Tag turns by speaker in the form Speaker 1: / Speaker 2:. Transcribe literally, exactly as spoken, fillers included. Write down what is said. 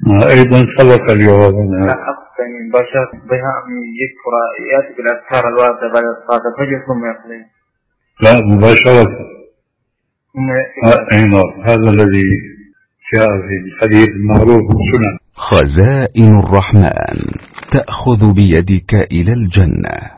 Speaker 1: أيضا سبق الجواب عنها.
Speaker 2: لا أقصد يعني مباشرة بها أن يذكر يأتي بالأذكار الواردة بعد صلاة الفجر ثم يقضي.
Speaker 1: لا مباشرة.
Speaker 2: ثم
Speaker 1: أي نعم، هذا الذي جاء في الحديث المعروف السنن.
Speaker 3: خزائن الرحمن تأخذ بيدك إلى الجنة.